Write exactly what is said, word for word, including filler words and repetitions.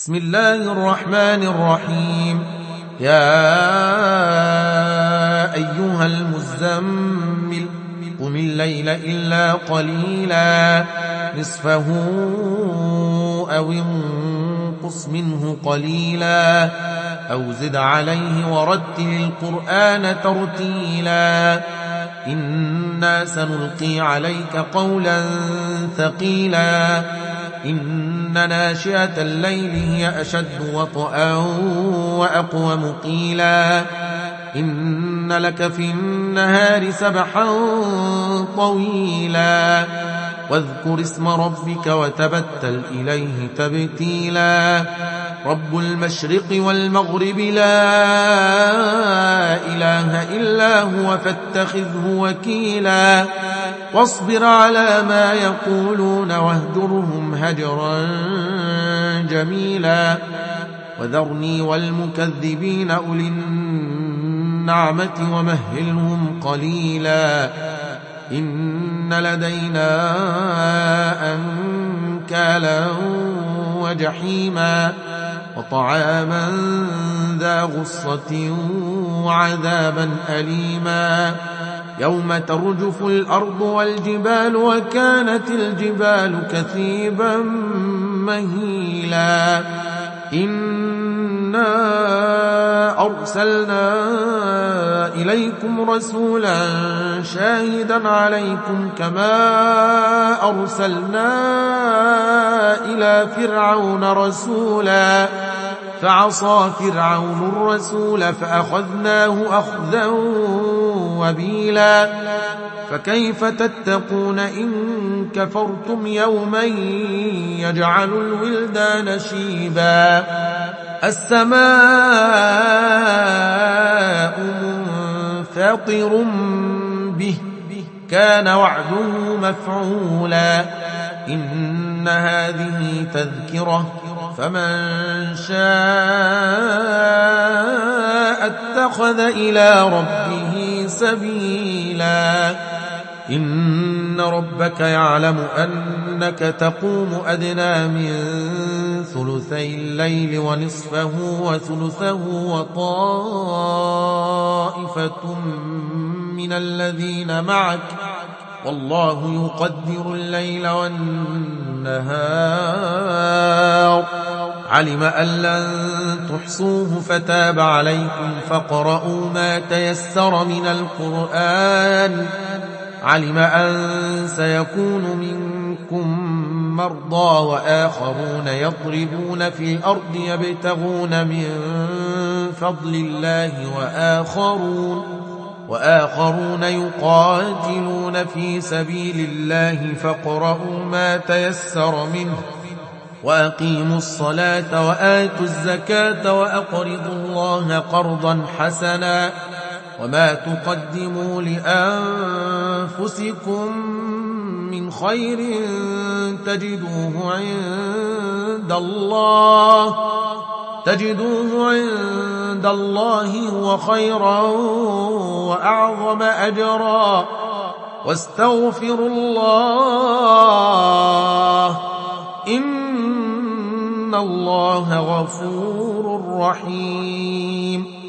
بسم الله الرحمن الرحيم. يا أيها المزمل قم الليل إلا قليلا نصفه أو انقص منه قليلا أو زد عليه ورتل القرآن ترتيلا إنا سنلقي عليك قولا ثقيلا إن ناشئة الليل هي أشد وطئا وأقوم قيلا إن لك في النهار سبحا طويلا واذكر اسم ربك وتبتل إليه تبتيلا رب المشرق والمغرب لا إله إلا هو فاتخذه وكيلا واصبر على ما يقولون واهجرهم هجرا جميلا وذرني والمكذبين أولي النعمة ومهلهم قليلا إن لدينا أنكالا وجحيما وطعاما ذا غصة وعذابا أليما يوم ترجف الأرض والجبال وكانت الجبال كثيبا مهيلا إنا أرسلنا إليكم رسولا شاهدا عليكم كما أرسلنا إلى فرعون رسولا فعصى فرعون الرسول فأخذناه أخذا وبيلا فكيف تتقون إن كفرتم يوما يجعل الولدان شيبا السماء منفطر به كان وعده مفعولا إن هذه تذكرة فمن شاء اتخذ إلى ربه سبيلا إن ربك يعلم أنك تقوم أدنى من ثلثي الليل ونصفه وثلثه وطائفة من الذين معك والله يقدر الليل والنهار علم أن لن تحصوه فتاب عليكم فاقرؤوا ما تيسر من القرآن علم أن سيكون منكم مرضى وآخرون يضربون في الأرض يبتغون من فضل الله وآخرون وآخرون يقاتلون في سبيل الله فاقرؤوا ما تيسر منه وأقيموا الصلاة وآتوا الزكاة وأقرضوا الله قرضا حسنا وما تقدموا لأنفسكم من خير تجدوه عند الله تجدوه عند الله هو خيرا وأعظم أجرا واستغفروا الله إن الله غفور رحيم.